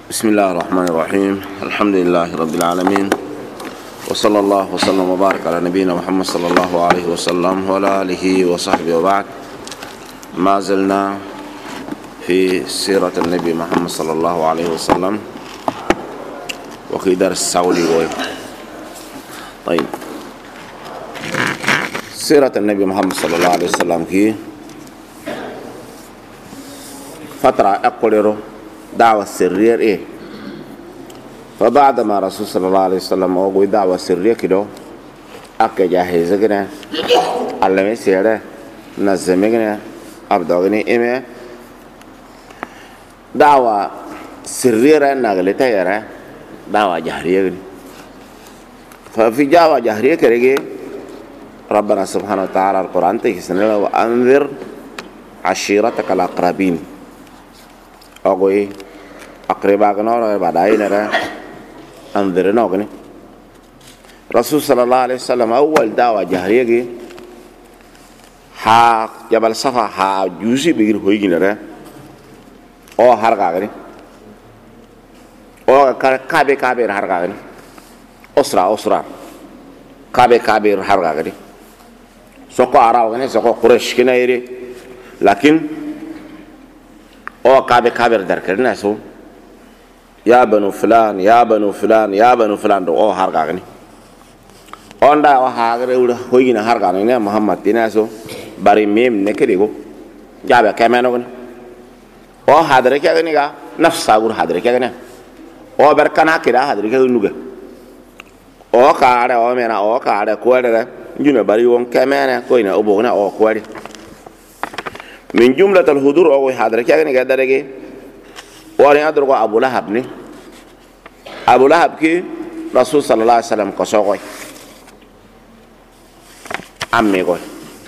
بسم الله الرحمن الرحيم. الحمد لله رب العالمين، وصلى الله وسلم وبارك على نبينا محمد صلى الله عليه وسلم وعلى آله وصحبه وبعد. ما زلنا في سيرة النبي محمد صلى الله عليه وسلم وفي درس سعودي. طيب، سيرة النبي محمد صلى الله عليه وسلم كي فترة أقوله دعوة سرية إيه. فبعد ما رسول صلى الله عليه وسلم أقول دعوة سرية كده أكيد جاهزة كده علمي سيرة نزمي كده أبدأني إيه دعوة سرية نقلتها يرى دعوة جهرية كده. ففي دعوة جهرية كده ربنا سبحانه وتعالى القرآن تكسرنا وأنذر عشيرتك الأقربين. أقول أقرباء كنورا بعدين را أنذرنا وكني. رسول صلى الله عليه وسلم أول دعوة جهرية كي ها جبل صفا ها جوسي بيجي هوي كنورا أو هرقا كني أو كابي هرقا كني أسرة كابي هرقا كني سوكو عراو كني سوكو قريش كنا يري لكن أو كابي دركرنا سو يا بنو فلان يا بنو فلان يا بنو فلان دو أو هارغاني أوندا أو هاغري ولا هوينا هارغاني نه محمد ديناسو باري ميم نكريغو جابا كمانو كن أو هادرك يا كنيغا نفس ساغور هادرك يا كنيا أو بركنا كده هادرك يا نوغا أو كاره أو منا أو كاره كوارده جونا باري وون كمانا كوينا أو بوغنا أو كواري من جملة الحضور أو هادرك يا كنيغا درجة وأنا أدرك أبو لهب ني أبو لهب كي رسول صلى الله عليه وسلم قصوي أمي قوي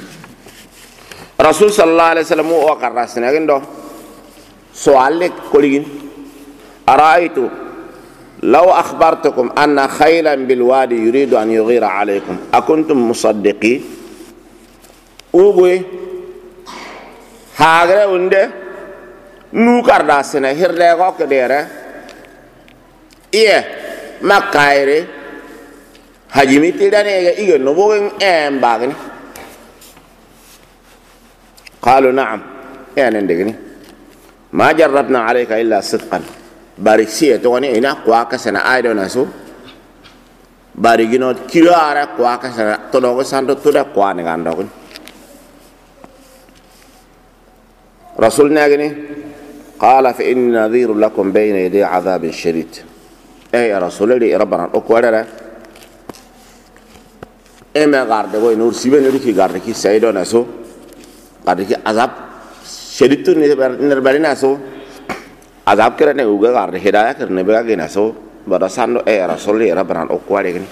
رسول صلى الله عليه وسلم هو قرصنا عنده سؤالك كلين أرأيت لو أخبرتكم أن خيلا بالوادي يريد أن يغير عليكم أكنتم مصدقين أبوي هاجر عنده نوكر داسنا هيرلغو كديره إيه ما كايري هجمي تداني إيه نبوغن باغني قالوا نعم يعني ندغني ما جربنا عليك إلا صدقا باركسية تواني إنا قواك سنة آيدو ناسو باركينو كيلو آرا قواك سنة تلوغ سانتو تودا قواني غاندوغن رسول ناغني قال فإني نذير لكم بين يدي عذاب شديد. أي يا رسول الله ربنا أقوله إما غارد وين نور سيبنا لكي غارد كي سيدو ناسو غارد كي عذاب شديد نربري ناسو عذاب كرنا يوجا غارد هداية كرنا بيجا ناسو براسانو أي يا رسول الله ربنا أقوله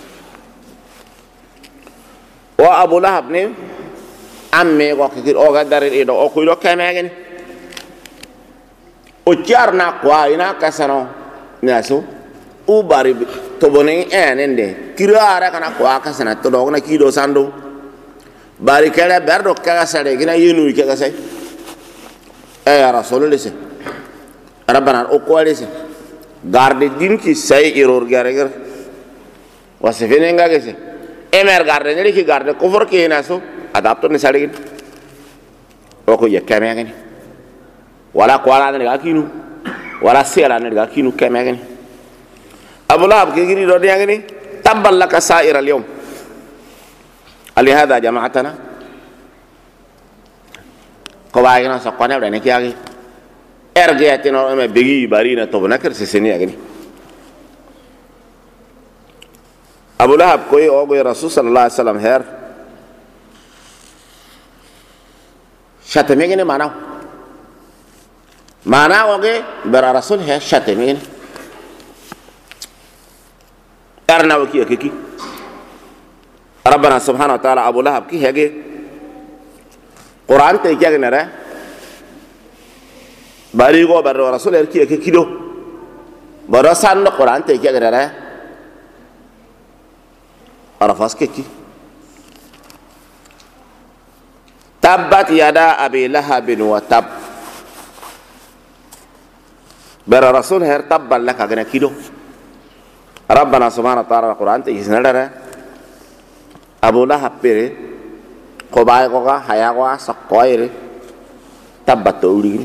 وأبو لهب نه أمي وكثير أوجا دارين إيدو أقوله كمان ujarna kwa ina kasano naso ubari tobone enende kirara kana kwa kasana to dogna kido sando bari kala berdo kaga sare gina yenu kaga sai ya rasulullah se rabbana o ko alese garde din ki sai iror garegar wasifene ngage se emer garde ne ki garde ko for ke naso adapto ne sare gin o ko yakame ngani ولا قوانا نرجعكينو ولا سيرا نرجعكينو كم يعني أبو لهب كيجري رودي يعني تبا لك سائر اليوم لهذا جماعتنا قواعدنا سقنا ولا نكياغي أرجعتنا ما بيجي بارينا طب نكر سسني يعني أبو لهب كوي أو رسول صلى الله عليه وسلم هير شتمي معنا وجه برا رسول هي شتمين أرنا وكي كي ربنا سبحانه وتعالى أبو لهب كي هجى قرآن تيجي نرى باريغو برا رسول هي كي كيدو برا سان قرآن تيجي نرى عرفاس كي تبت يدا أبي لهب وتب bara rasul her tabbal laka gana kido rabbana subhanahu wa ta'ala qur'an te isnadara abu lahab pere ko bay ko ga haya ko sakoire tabbat uri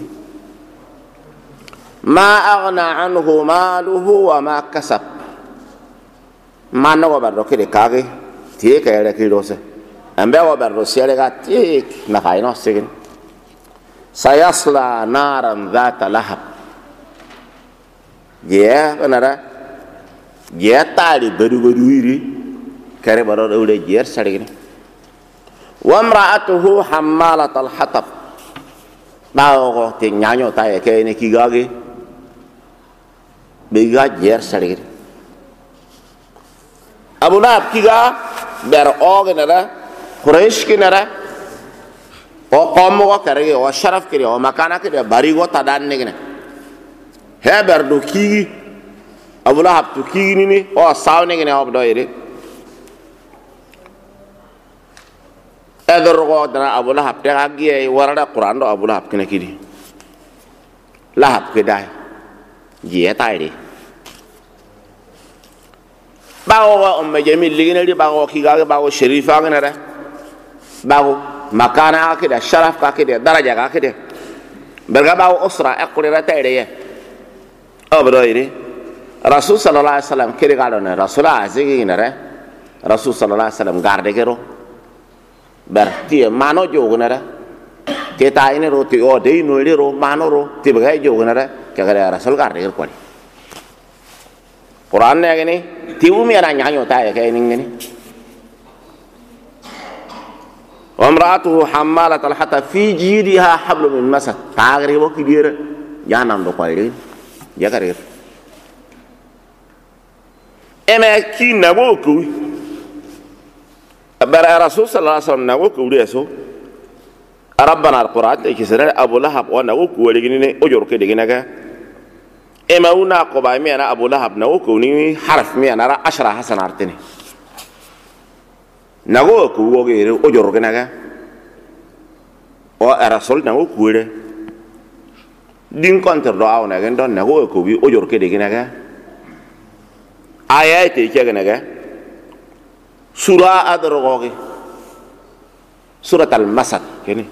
ma aghna anhu maluhu wa ma kasab manno ko barro kede kage tie kayre kido se ambe ko barro sele ga tik na kayno sigin sayasla naran dhata lahab je kanara je tali bedu iri kare baro ude jer sarigini wa imra'atuhu hammalat al-hatab bawo te nyanyo taye ke ne kigage be ga jer sarigini abu lahab kiga ber ognara quraish kinara o qomo ko kare o sharaf kire o makana kire bari go tadan ne heber do kigi abu lahab to kigi ni o sawne ne o do ire edor go dana abu lahab te agiye warada qur'an do abu lahab kene kidi lahab ke dai je tayri bawo o me jamil ligene ri bawo kiga bawo sherifa ngene ra bawo makana kida sharaf ka kida daraja ka kida berga bawo usra aqrira tayre ye abroire rasul sallallahu alaihi wasallam kiri galone rasul azigi nare rasul sallallahu alaihi wasallam garde gero berti mano jogunare ke taine ro ti o de no ro mano ro ti bagai jogunare ke gara rasul garde gero kwani quran ne gini ti umi ana nyanyo ta ke ningini wa imra'atuhu hammalat al-hatab fi jidha hablum min masad tagri bo kidire janam do kwali ya karir eme ki nago ku bara rasul sallallahu alaihi wasallam nago ku reso rabbana alquran te kisara abu lahab wa nago ku wali ne ojor ke digina ga ema una ko ba mi ana abu lahab nago ku ni harf mi ana ra 10 hasan artini nago ku wo ge ojor ke naga o rasul nago ku re din konter do awna gen don nago ko bi ojor ke digina ga ayate ke gena ga sura adroge surat al-masad kene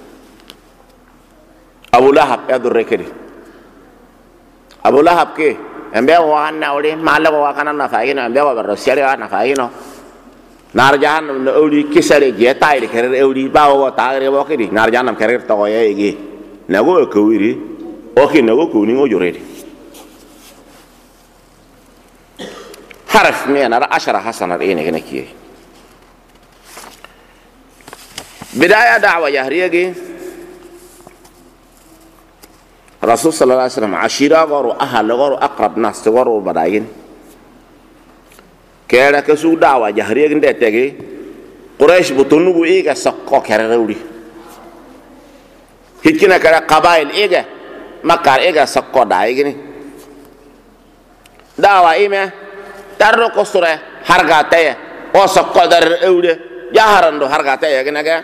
abu lahab adre kedi abu lahab ke ambe wa na ore mala wa kana na faino ambe wa ro sere na faino narjan no ori kisare je tayre kere ori bawo taare wo kedi narjan nam kere to ye gi nago ko wiri o ki nago ko ni ojorede harf mi ana 10 hasana ene gene kiye bidaya da'wa jahriya ge rasul sallallahu alaihi wasallam ashira garu ahal garu aqrab nas garu badayin kera ke su da'wa jahriya ge ndetege quraish butunu bu ega sakko kera rewdi hikina kara qabail ega makar ega sakko dai gini da'wa ime tarro ko sura harga taye o sakko dar ewde jaharando harga taye gina ga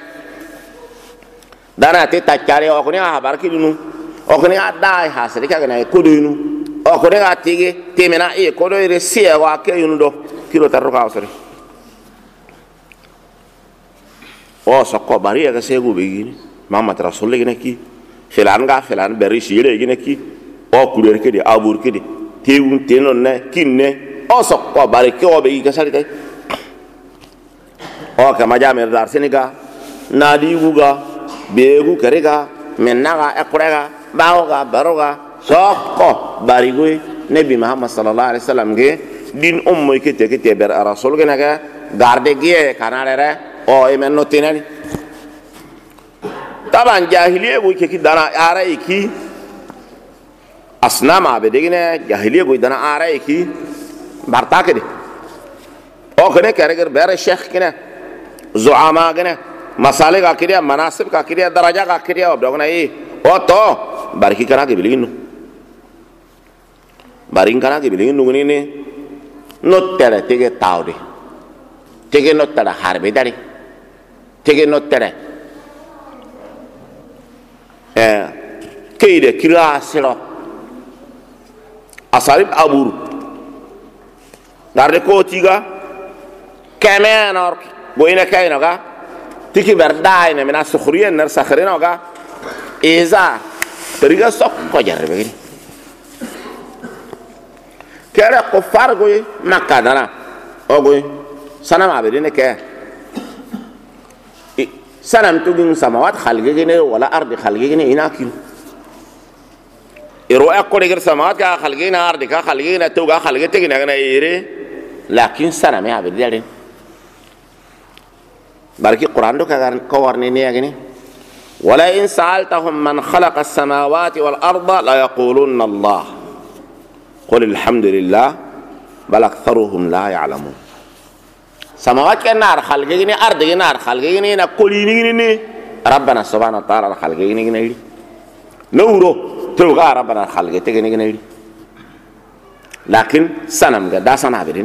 dana te takare o ko ni habar kidunu o ko ni dai hasri ka gina ko dinu o ko ni atigi temena e ko do ire sie wa ke yunu do kilo tarro ka sore o sakko bari ga segu be gini mama rasul gina ki filan ga filan bari shire gina ki o kurer ke di abur ke di teun tenon ne kinne o sakko bari ke o be ga sari tay o ka majamer dar seniga nadi guga begu kerega mennaga ekurega baoga baroga sokko barigui nabi muhammad sallallahu alaihi wasallam ge din ummo kete ber rasul ge naga garde ge kanarere o emenno tinani taban jahiliye bu ke dana ara iki asnama be degine jahiliye bu dana ara iki barta ke de o kene kereger ber sheikh kene zuama gene masale ka kiriya manasib ka kiriya daraja ka kiriya obdogna yi o to bariki kana ke bilinu barin kana ke bilinu ngini no tere tege tawde tege no tere harbe dari tege no tere keide kira siro asarib aburu darde ko tiga kemen or boyna kayno ga tiki berdai ne mina sukhriyen nar sakhrino ga eza teriga sok ko jarbe gini kera ko fargo makka dana ogoy sanam abedine ke sanam tugin samawat khalge gine wala ardi khalge gine inakin iro akko de samawat ka khalge na ardi ka khalge na tuga khalge tegina gana ire lakin sanam ya abedine barki quran do ka warne ne agini wala in sa'altahum man khalaqa as-samawati wal arda la yaqulunna allah qul alhamdulillah bal aktharuhum la ya'lamun samawat ke nar khalge gini ardi ke nar khalge gini na kolini gini ni rabbana subhanahu wa ta'ala khalge gini gini nuro to ga rabbana khalge te gini gini lakin sanam ga da sana bidin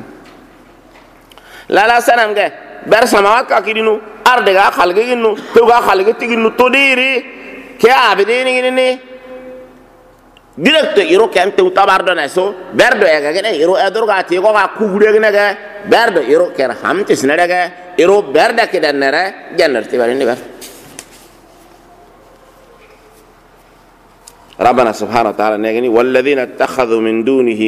la sanam ga ber samawat ka kidinu ardi ga khalge ginu to ga khalge te ginu to diri ke abidini gini ni direct iro kem te tabar do na so berdo e ga gene iro edor ga ti ko ga kugure gene ga berdo iro ker hamte sinere ga iro berda ke danere jannar ti bari ni ber rabbana subhanahu wa ta'ala negani walladhina ittakhadhu min dunihi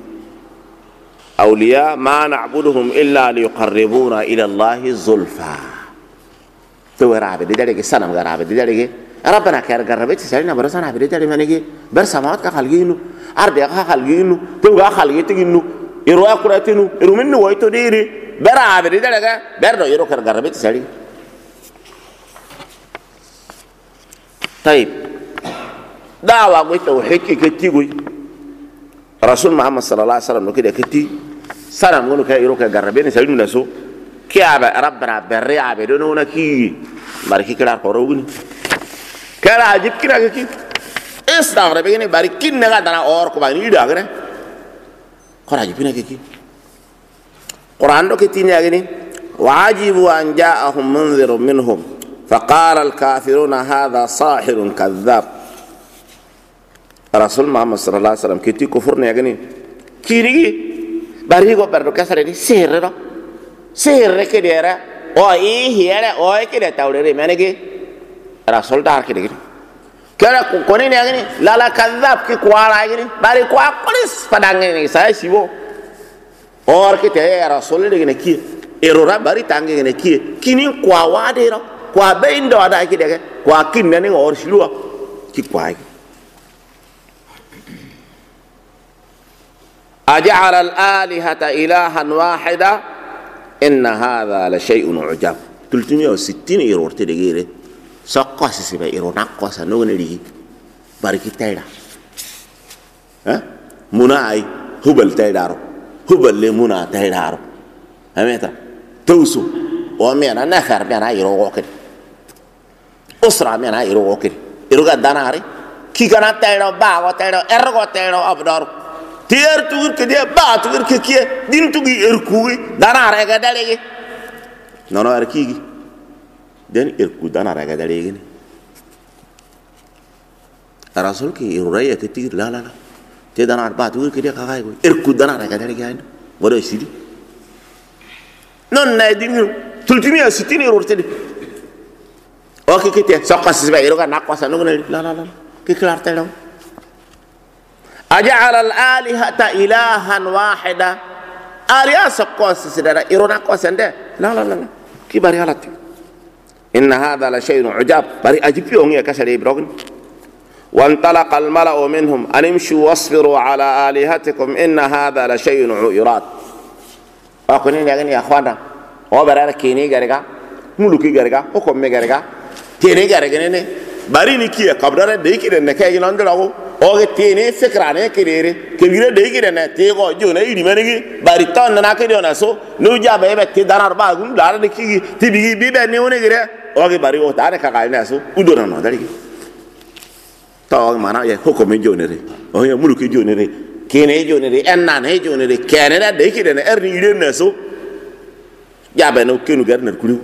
awliya ma na'buduhum illa liqarribuna ila allahi zulfa to rabe de dare ke sanam ga rabe de dare ke ربنا كير قربت سالنا برسنا بديت على منيجي برسمات كخالجينو أرض كخالجينو توجا خالجيتينو يروى كراتينو يرو منو ويتو ديري برا بديت على كا برا يرو كير قربت سالي طيب دعوة قلت توحيد كتير قوي رسول محمد صلى الله عليه وسلم نكيد كتير سلام قولوا كير يرو كير قربين سالينو نسو كيا ربنا بري عبدنا ونكي باركي كلا قروقني كلا عجيب كنا كي استغرب بيجي بارك كنا قدنا اور كباني يدا كنا كلا عجيب كنا كي قرآن لو كتير يعني وعجبوا أن جاءهم منذر منهم فقال الكافرون هذا ساحر كذاب رسول محمد صلى الله عليه وسلم كتير كفرنا يعني كيري باريكو بردو كسر دي سير كده أو إيه هي أو كده تقولي مانه كي رسول دار كده كده كوني نيجي لا كذاب كي كوارا يجي باري كوا كوليس فدانغي ساي سيبو اور كده رسول دي كي إيرورا باري تانغي كي كيني كوا واديرا كوا بين دو ada كده كوا كين ناني اور سلوا كي كوا أجعل الآلهة إلها واحدة إن هذا لشيء عجاب 360 إيرور تدقيره سقاس سبا إيرور نقاس نغنري باركي تايدا مناي هبل تايدارو هبل لمنا تايدارو هميتا توسو ومينا نخر مينا إيرور وكري أسرع مينا إيرور وكري إيرور داناري كي كانت تايدا باغو تايدا إرغو تايدا أبدارو تير تغير كده با تغير كيه دين تغير إركوي دانار إيجا داليجي نونو إركيجي دين إركو دانار إيجا داليجي الرسول كي إرورية كتير لا تي دانار با تغير كده كاكاي إركو دانار إيجا داليجي هاي وده يسيدي نون نايدين 360 إرور تدي أوكي كتير سقاس سبعة إيروكا ناقوسا نغنى لا كي كلار تلو أجعل الآلهة إلها واحدة آلهة سقوس سدرا إيرونا قوسنده لا كبار يالتي إن هذا لشيء عجاب بري أجيب يوم يكسر يبرون وانطلق الملأ منهم أن امشوا واصبروا على آلهتكم إن هذا لشيء يراد أقولين يا أخوانا وبرا كيني غرقا ملوكي غرقا حكم غرقا تيني غرقا بري نكيا قبضة ديكي نكاي نندلو oge tene fikrane kedere kebire de gide na te go jona idi manigi bari ton na kede ona so no jabe be te danar ba gun dara de ki ti bigi bi be ne one gire oge bari o tare ka ga na so udona no dari to mana ye hokome jonere o ye muluki jonere kene jonere enna ne jonere kene da de gide na erni ide na so jabe no kenu garnar kulu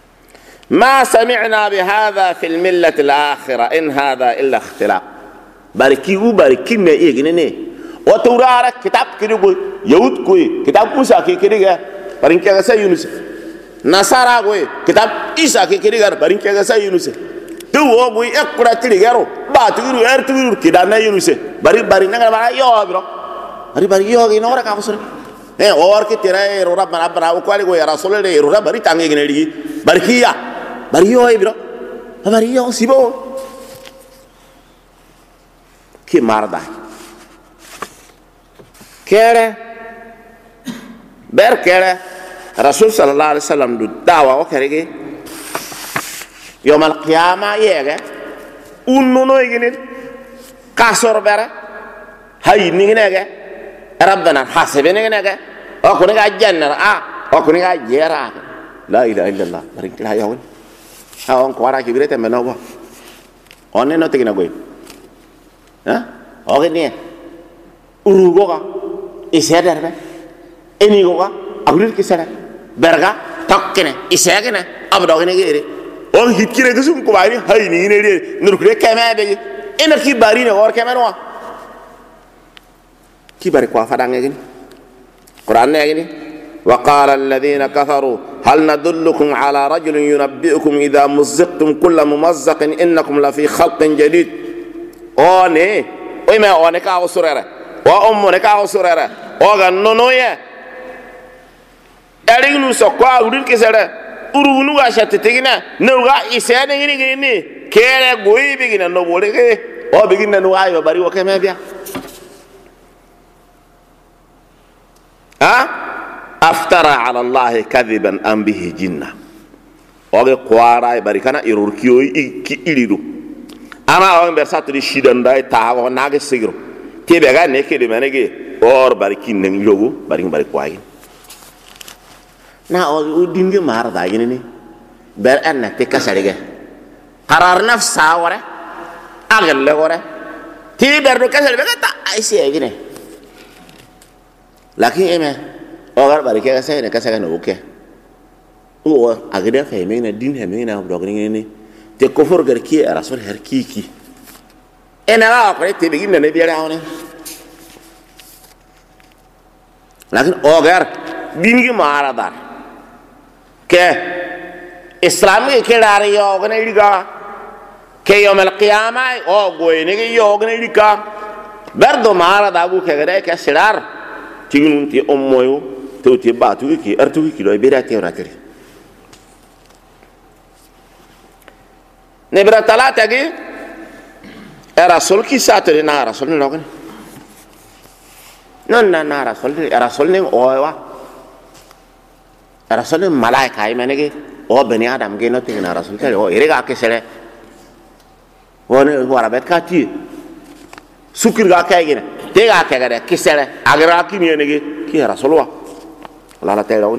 ما سمعنا بهذا في الملة الآخرة إن هذا إلا اختلاق barki u barki me igine ne o tawrara kitab kidi go yahud ko kitab musa ke kidi ga barin ke ga sai yunus nasara go kitab isa ke kidi ga barin ke ga sai yunus to wo go ekura tiri garo ba turu turu kidana yunus bari na ba yo bro bari yo gi no ra ka usur or ke tera ro rabbana rabbana ko ali go ya rasul de ro bari tangi gine di barki ya bari yo bro bari yo sibo ki marda kere ber kere rasul sallallahu alaihi wasallam du dawa o kerege yom al qiyama yege unno igine kasor bere hay ni nege rabbana hasibene nege o ko nga jannar o ko nga jera la ilaha illallah barik la yawon ha on ko wara ki birete meno bo onne no tegina goy oke nih urugo ka iseder be eni go ka abrir kisere berga tokkene isegene abdogene gere on hitkire gusum ko bari hayni ne de nur kure keme be ina ki bari ne or keme no ki bari ko fadange gini qur'an ne gini wa qala alladhina kafaru hal nadullukum ala rajulin yunabbiukum idha muzziqtum kull mumazzaqin innakum la fi khalqin jadid one me one ka usurere wa ne ka usurere o ga nono ye eri nu so kwa udur kisere urunu ga shatte tigina no ga isene ngini kere goyi bigina no bole ke o bigina no ayo bari o keme bia aftara ala allah kadhiban am bihi jinna o ga kwara bari kana irurkiyo ki iridu ama on bersatu di shidanda ta o nage sigro tebe ga ne ke de manege or barikin nang logo bari kwagi na o dinge mar da gini ni ber anna te kasarige qarar nafsa wara agal le wara ti ber do kasar be ta ai se gine lakin eme o gar bari ke kasay ne kasaga no ke o agade fe me na din he me na do gini ni te kofur gar ki rasul her kiki ena la ko te be gine ne biere awne lakin o gar dinge mara dar ke islami ke dari yo gane diga ke yom al qiyamah o goyne ge yo gane diga berdo mara da bu ke gare ke sirar tingun ti ommoyo to ti batu ki artu ki do be da te ratri ne bra talata ge era sol ki satri na rasul no gane non na rasul era sol ne o wa rasul malaika ay menege o bani adam ge no tingna rasul tele o irega ke sele wona wara bet kati sukir ga kay gene te ga ke ga ke sele agra ki ni nege ki rasul wa la tele on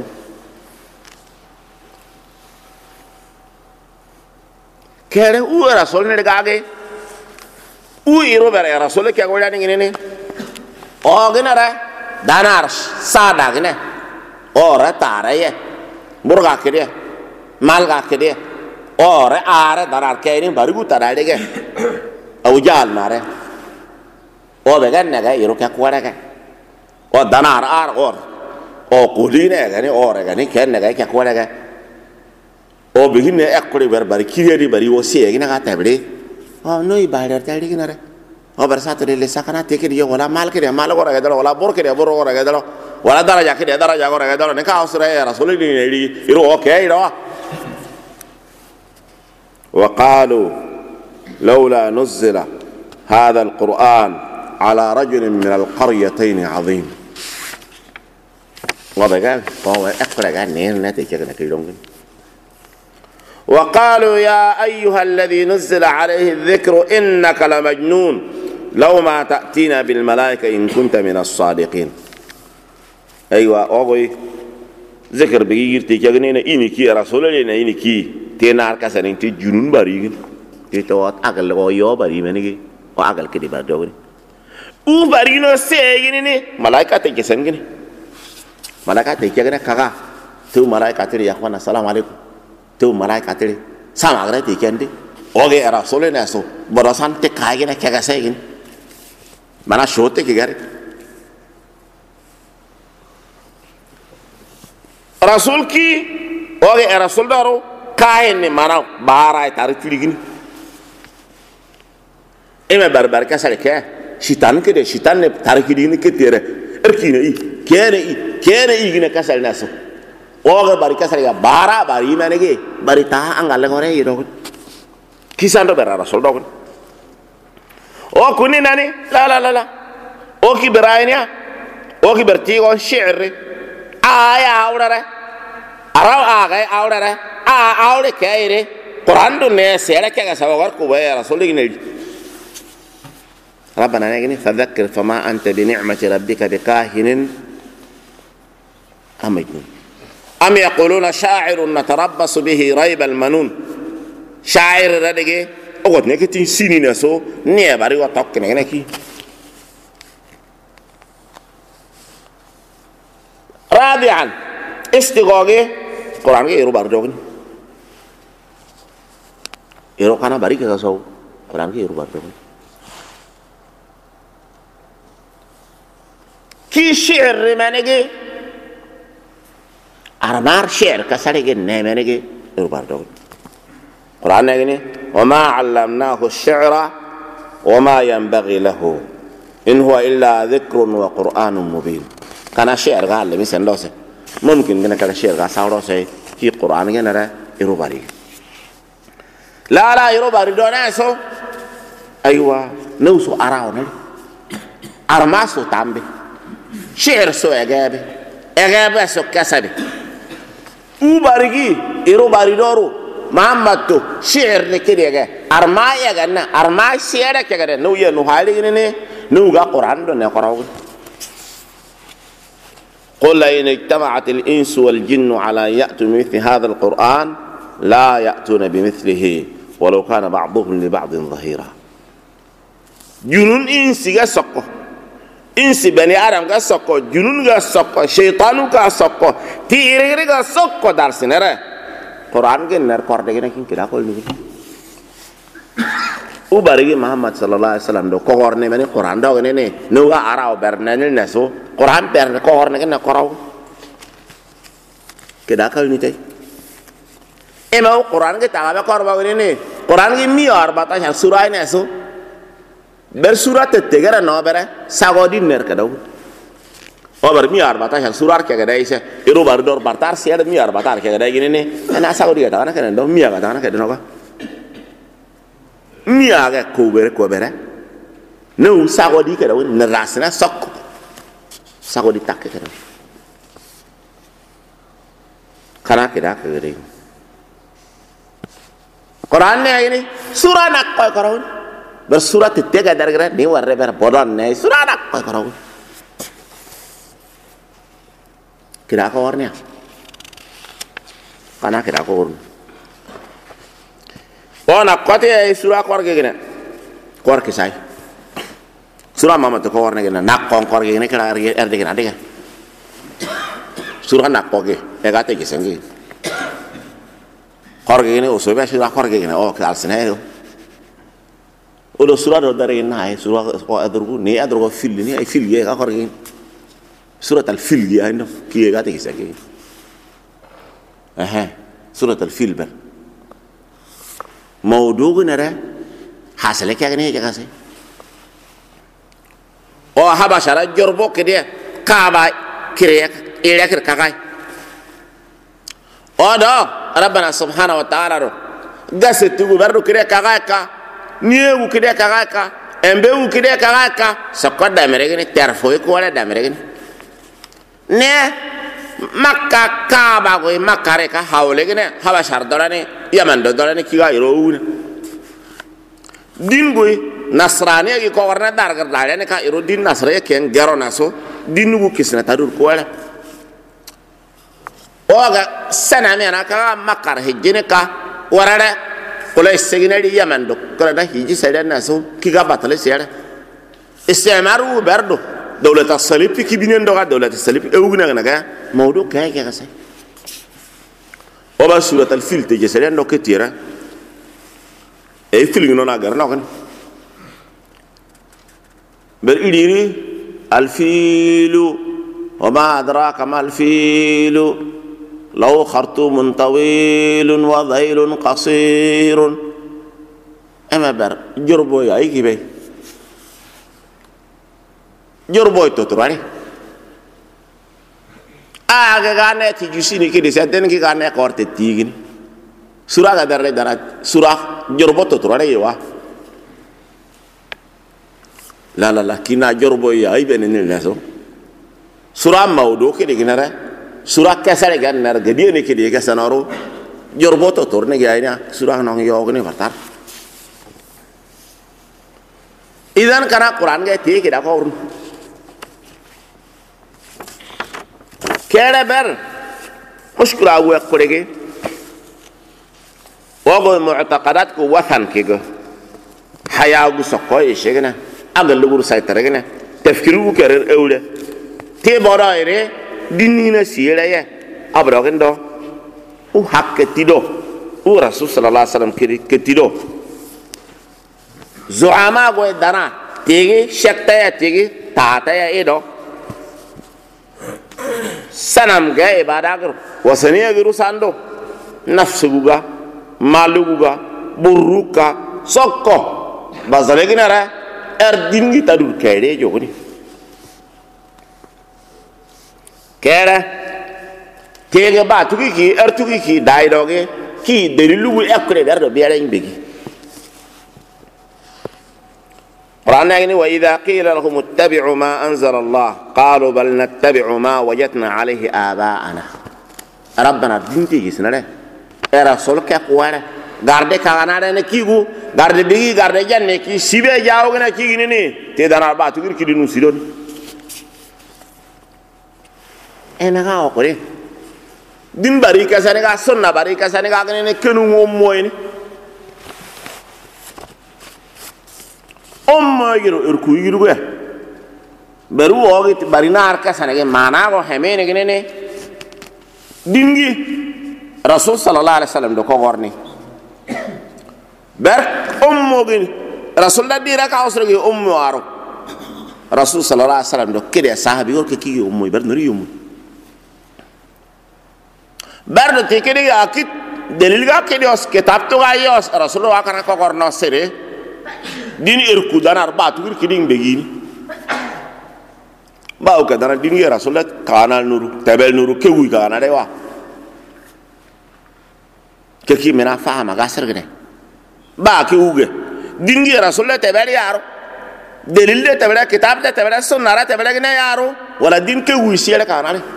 kere u rasul ne ga ge u iro bere rasul ke go yani ngene ne o gene ra danar sada gene ora taraye burga kede malga kede ora are darar kene barigu tarade ge awjal mare o be ganne ga iro ka kwara ga o danar ar o kudine ga ni ore ga ni kenne ga ka kwara ga o biginne ekuri bari kiredi bari o se ga na tabre o noi bayar tari gi nare o bar sato le sakana teke di wala mal kede mal go ga dalo wala bor kede bor go ga dalo wala daraja kede daraja go ga dalo ne ka usra ya rasul ni ri iro okay iro wa qalu laula nuzila hadha alquran ala rajul min alqaryatayn azim wada ga o ekra ga ne ne teke ga kidong وقالوا يا أيها الذي نزل عليه الذكر إنك لمجنون لو ما تأتينا بالملائكة إن كنت من الصادقين أيوة أوغي ذكر بيجير تيجانينا إني كي رسول الله إني كي تنار كسرين تجنون بارين تيتوات أكل غيو بارين مني وأكل كدي بردوغني وبارينو سيجيني ملائكة تيجسنجني ملائكة تيجانا كذا تو ملائكة تري يا أخوانا السلام عليكم tu malaika tiri sama agre ti kendi oge era sole naso borosan te kaigene kaga segin mana shote ki gari rasul ki oge rasul daro kahen ni mana bara tar tiligini eme barbar ka sale ke shitan ke de shitan ne tar tiligini ke tere erkine i kene i gine ka sale naso oge bari ka sale ga bara bari manege bari ta angal gore yido kisando bera rasul dogon o kuni nani la o ki berainya o ki berti on shi'ri aya awrare araw aga awrare awre kaire quran do ne sere ke ga sabar ko be rasul ni ربنا نجني فذكر فما أنت بنعمة ربك بكاهن أم مجنون أم يقولون شاعر نتربص به ريب المنون شاعر ردقي أقول نكتين سيني نسو نيباري وطاق نكي رابعا استغاقي قرآن يرو باردوغن يرو كان باري كذا سو قرآن يرو باردوغن كي شعر منجي أرمار شعر كسرق النمنجي يربردون القرآن نجني وما علمناه الشعر وما ينبغي له إن هو إلا ذكر وقرآن مبين كان الشعر قال لي مثلا لوسه ممكن كان الشعر قال ساوروسه في القرآن جنرا يرباري لا يربردون أسو أيوة نوسو أراون أرماسو تامبي شعر سو اغابه سو كسبي وبارغي يرو باردورو محمد تو شعر نكديغا ارمايا غنا ارماي شعر كغا نو ينو حالي ني نو غا قران دو نقراو قل ان اجتمعت الانس والجن على ياتوا بمثل هذا القران لا ياتون بمثله ولو كان بعضهم لبعض ظهيرا جنون انس غا سقو insi bani adam ga sokko junun ga sokko shaytanu ga sokko tiire ga sokko dar sinere quran ge ner korde ge kin kira ko ni u barigi muhammad sallallahu alaihi wasallam do ko horne mani quran do ne no ga araw bernanil naso quran ber ko horne ge na koraw kida kal ni tay ema quran ge taga ko ba ne quran ge mi arba ta surah ne so ber surat tegara no bere sagodi ner kadaw o ber mi arba ta surar ke gadai se iru bar dor bartar se ada mi arba tar ke gadai gini ne ana sagodi ga kana kana do mi ga kana ke no ga mi aga ko bere no sagodi ke daw ne rasna sok sagodi tak ke daw kana ke da ke gadai Quran ne ini surah nak ko karo bersurat tiga darah ni warre ber bodon ne surat nak karo kira ko warnya kana kira ko warna ona kote surah ko warge gina ko warke sai surah mama to ko warne gina nak ko warge gina kira erde gina dega surah nak ko ge e gate ge sengi korge gina o sobe surah korge gina o kal sene odo surah do dari nae surah ko adrugo ni adrugo fil ni ay fil ye ka korgi surat al fil ye ando ki ye gati kisaki surat al fil ber mawdugu nara hasale ka ne ka sai o haba shara jorbo ke dia ka ba kire ire kir ka kai odo rabbana subhanahu wa ta'ala ro gasetu berdo kire ka ka nieu kide kagaka embe kide kagaka sokoda meregini terfo ko wala da meregini ne makka kaaba go makare ka hawle gene haba shardorani yaman do dorani kiga irowuna din boy nasrani gi ko warna dargar dale ne ka iro din nasra ken gero naso din bu kisna tadur ko wala oga sana me na ka makar hejene ka warare ولا السجنة دي يمن دو كلا ده يجي سيدنا ناسو كي قابطله سيره استعمارو بردو دولة الصليب كي بينين دوغا دولة الصليب اوغنا نغا موضوع كاي كاسي وبا سورة الفيل تيجي سيدنا دو كتيرا اي فيل نو ناغر نوكن ber iliri alfilu وما أدراك ما الفيل له خرطوم طويل وذيل قصير أما بر جربو يا إيكي بي جربو تطراني غانة تيجوسيني كده سيدنا كي غانة كورت تيجيني سورة دارة دارة سورة جربو تطراني يوا لا لا لا كنا جربو يا إيبن الناس surah maudo kede ginara surah kasare gannar gadiye ne kede kasanaro jorboto torne gayna surah nong yogne bartar idan kana quran ga te keda ko urun kere ber mushkila wa korege wago mu'taqadat ko wathan kego haya gu sokko yeshegna agal lugur saytaragna tafkiru kerer ewle te bora ere dinina sira ya abrogendo u hakketido u rasul sallallahu alaihi wasallam ketido zuama go dana tege shakta ya tege tata ya edo sanam ga ibadagar wasani ya giru sando nafsuga maluga buruka sokko bazalegina dingi tadur kede jogoni kera tege ba tuki ki dai doge ki delilu ekre berdo biara imbegi qur'an yani wa idha qila lahum ittabi'u ma anzala allah qalu bal nattabi'u ma wajadna alayhi aba'ana rabbana dinti gisnare era solka kwara garde kaganare ne kigu garde bigi garde janne ki sibe jawgena kigini ni te dana ba tuki ki dinu sidon enaga okore din bari kasane ga sunna bari kasane ga ne kenu moyni yiro erku yiru ga beru ogi bari nar kasane ga mana go hemene ne dingi rasul sallallahu alaihi wasallam do ko gorni ber gi rasul da dira ka osre gi aro rasul sallallahu alaihi wasallam do kede sahabi go ke ki ber nuri bardo te kede akit delil ga kede os kitab to ga yos rasulullah kana ko gorno sere din irku danar ba tu kiding begini ba o kadana din ya rasulullah kana nuru tabel nuru ke wi kana dewa ke ki mena fahama ga sergene ba ke uge din ya rasulullah tabel yaro delil de tabel kitab de tabel sunna tabel gene yaro wala din ke wi sele kana ne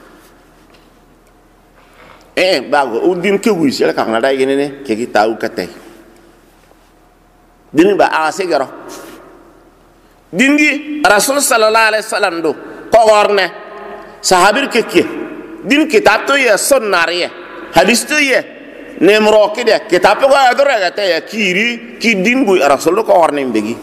bago udin ke wi sele kana dai gene ne ke ki taw katay din ba asegaro dingi rasul sallallahu alaihi wasallam do ko gorne sahabir ke din kitab to ya sunnariye hadis to ye ne mro ke de kitab ko adore ga tay kiri ki din bu rasul ko gorne mbegi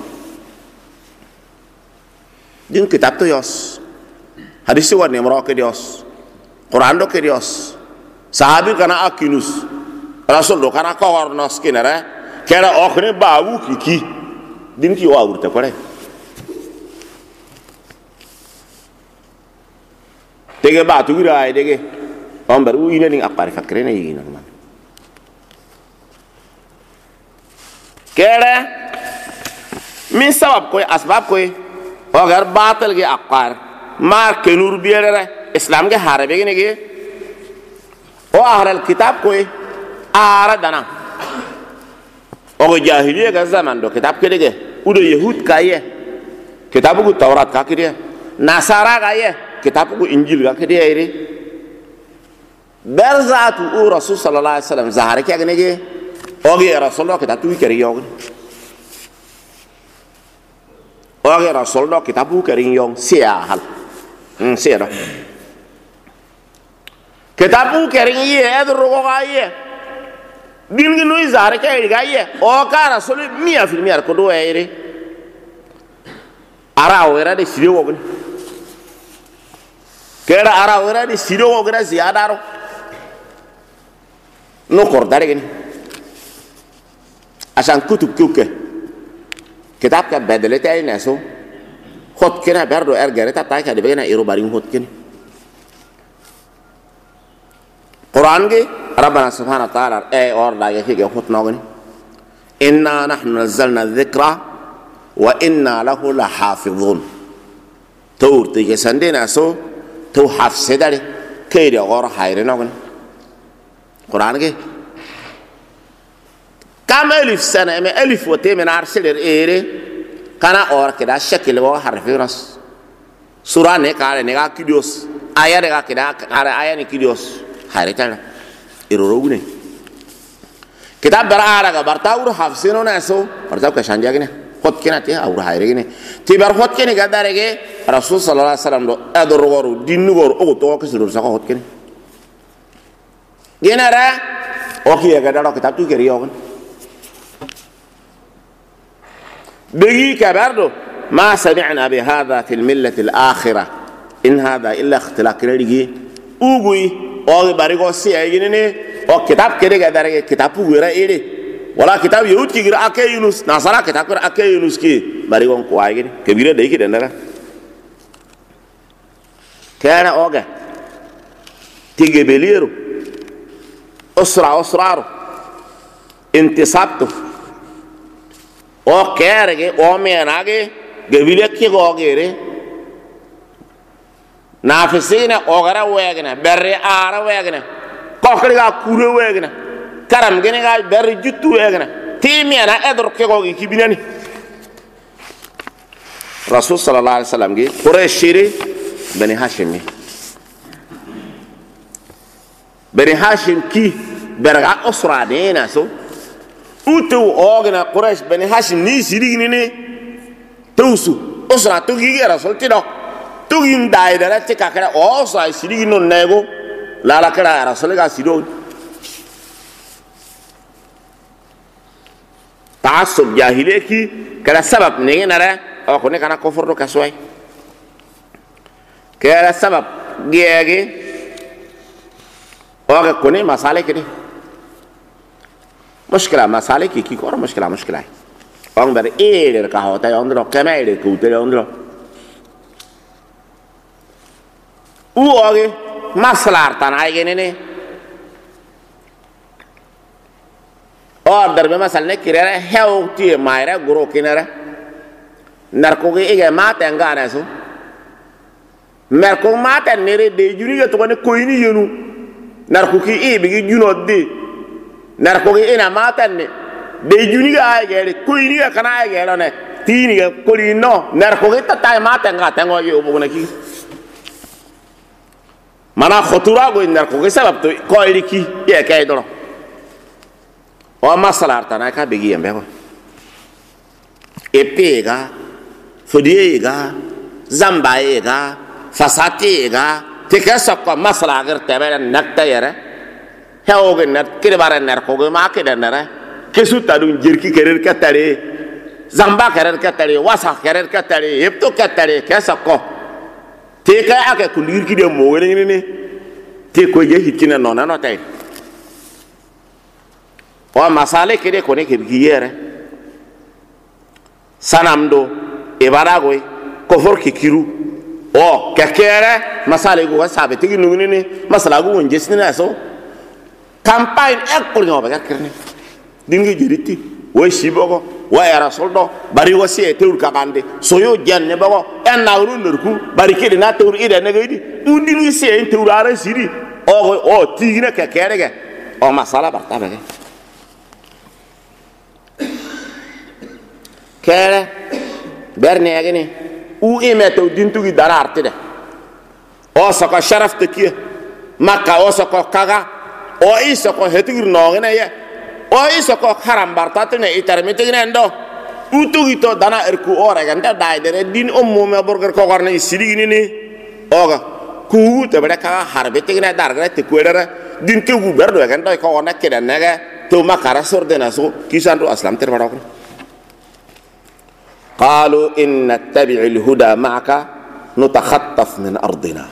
din kitab to yos hadis wa ne mro ke dios quran do ke dios sahabi kana akinus rasul do kana ko hornos kinere kera okhne bawu ki din ki wa urte kore tege ba tu gira ay dege omber u ina ning akpari fakre na yina man kera min sabab koy asbab koy ogar batal ge akpar mar kenur biere islam ge harabe ge nege o ahral kitab koy ara dana o jahiliya ga zaman do kitab kedege udo yahud kaye kitab ku taurat ka kede nasara kaye kitab ku injil ga kede ire berzatu u rasul sallallahu alaihi wasallam zahare ke gnege o ge rasul do kitab tu kere yog o ge rasul do kitab ku kere yong sia hal sia do kitabu kering ye edro ko gaye dingi no izare ke gaye o ka rasul 100% ko do ere ara wera de sido ko kera ara wera de sido ko gra ziyadaro no kordare gani asan kutub kuke kitab ka badalete ay naso hot kena berdo ergere ta ta ka de bena iro bari hot kene Quran ge rabbana subhanahu wa ta'ala or la ge ke hot no gani inna nahnu nazzalna dhikra wa inna lahu lahafizun tour te ge sandena so to hafsedare ke de or hayre no gani Quran ge كم ألف سنة ما ألف وتي من عرسل إيري كان أور كده شكل هو حرفي راس سورة نكال نكال كيدوس آية نكال كده على آية نكيدوس حريتنا إيروروني كتاب برا برتاور حفظينه ناسو برتاو كشانجا كنا خد كنا تيه أور حيرينه تبر خد كنا كده رجع رسول صلى الله عليه وسلم أدور ورو دين ورو أو توه كسر ساق خد كنا جينا را أوكي كده را كتاب تو كريوغن بيجي كبردو ما سمعنا بهذا في الملة الآخرة إن هذا إلا اختلاق رجي أوجي أو باريكو سيأجيني أو كتاب كده كده كتاب وغيره إيه ولا كتاب يهود كي غير أكي يونس نصارى كتاب كده أكي يونس كي باريكو كواي كده كبيرة ده كده نرا كان أوجا تيجي بليرو أسرع انتصابته o kerege o menage gebile ki gogere na fesina ogara wegna berre ara wegna kokri ga kure wegna karam gene ga berre juttu wegna timena edor ki gogi kibinani rasul sallallahu alaihi wasallam gi qurayshiri bani hashim ki berga usra dina so utu ogna quraish bani hashim ni sirigini ne tusu usra tu gi rasul ti do tu gin dai dara ti kakara o sa sirigino nego la la kara rasul ga sido ta'assub jahiliya ki kala sabab ne nara o ko ne kana kofur do kaswai kala sabab gege o ga ko ne masale kidi مشكلة مسألة كي كورة مشكلة أنا بدي إيه الكهوة يندرو كما إيه الكوتة يندرو وأوكي مسألة تاناي كنيني أوردر بمسألة كيرة هاو تي مايرة غرو كينرة نركوكي إيه ما تنغانا سو نركوك ما تنيري دي جوني كتواني كويني ينو نركوكي إيه بيجي جونو دي narkogi ina matanne de juniga ay gere koyniga kana ay gere ne tiniga kolino narkogi tatay matanga tango yo buguna ki mana khutura go narkogi sabab to koyri ki ye kay do o masalar tana ka begi yambe ko epega fodiega zambaega fasatiega tekasa ko masala agar tabara nakta yara هاوغ النار كده بارا النار خوغ ما كده النار كسو تادون جيركي كرير كتاري زنبا كرير كتاري واسا كرير كتاري يبتو كتاري كساكو تيكا اكا كندير كده موغرين ني تيكو يهي كنا نونا نوتاي ومسالة كده كوني كبكيير سنامدو إباراغوي كفر كيكيرو او كاكيرا مسالة غو سابتي نوني مسالة غو نجسني ناسو campagne ekol nyoba gakerne dingi jiriti wo shibogo wa era soldo bari wasi e tewul kabande soyo janne bago en nawru nurku bari kede na tewul ide na gidi undini se en tewul ara siri o tigina ke kerege o masala barta bege kere berne agene u emeto dintu gi dara artide o saka sharaf tekiye makka o saka kaga o isa ko hetir nongene ya o isa ko haram bartatene itermitene ndo utugito dana erku ora ganda daidere din ummu me burger ko garne sirigini ni oga ku te bere ka harbe tegene dargre te kuedere din ke gu berdo ganda ko ona kede nega to makara sordena so kisando aslam ter barok qalu in nattabi'u al-huda ma'aka nutakhattaf min ardina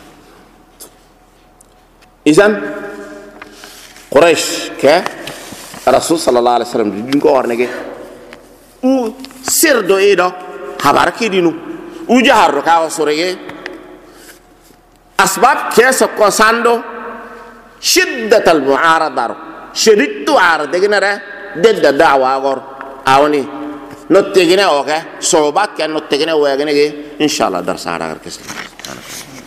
izan Quraish ke Rasul sallallahu alaihi wasallam din ko warnege u sirdo edo habar ke dinu وجهر كاو سوريه أسباب كيس قصاندو شدة المعارضة شديد عارضة جنرة ضد الدعوة أقول أوني نتجنا أوكي صعوبات كان نتجنا ويجنا إن شاء الله درس هذا كركس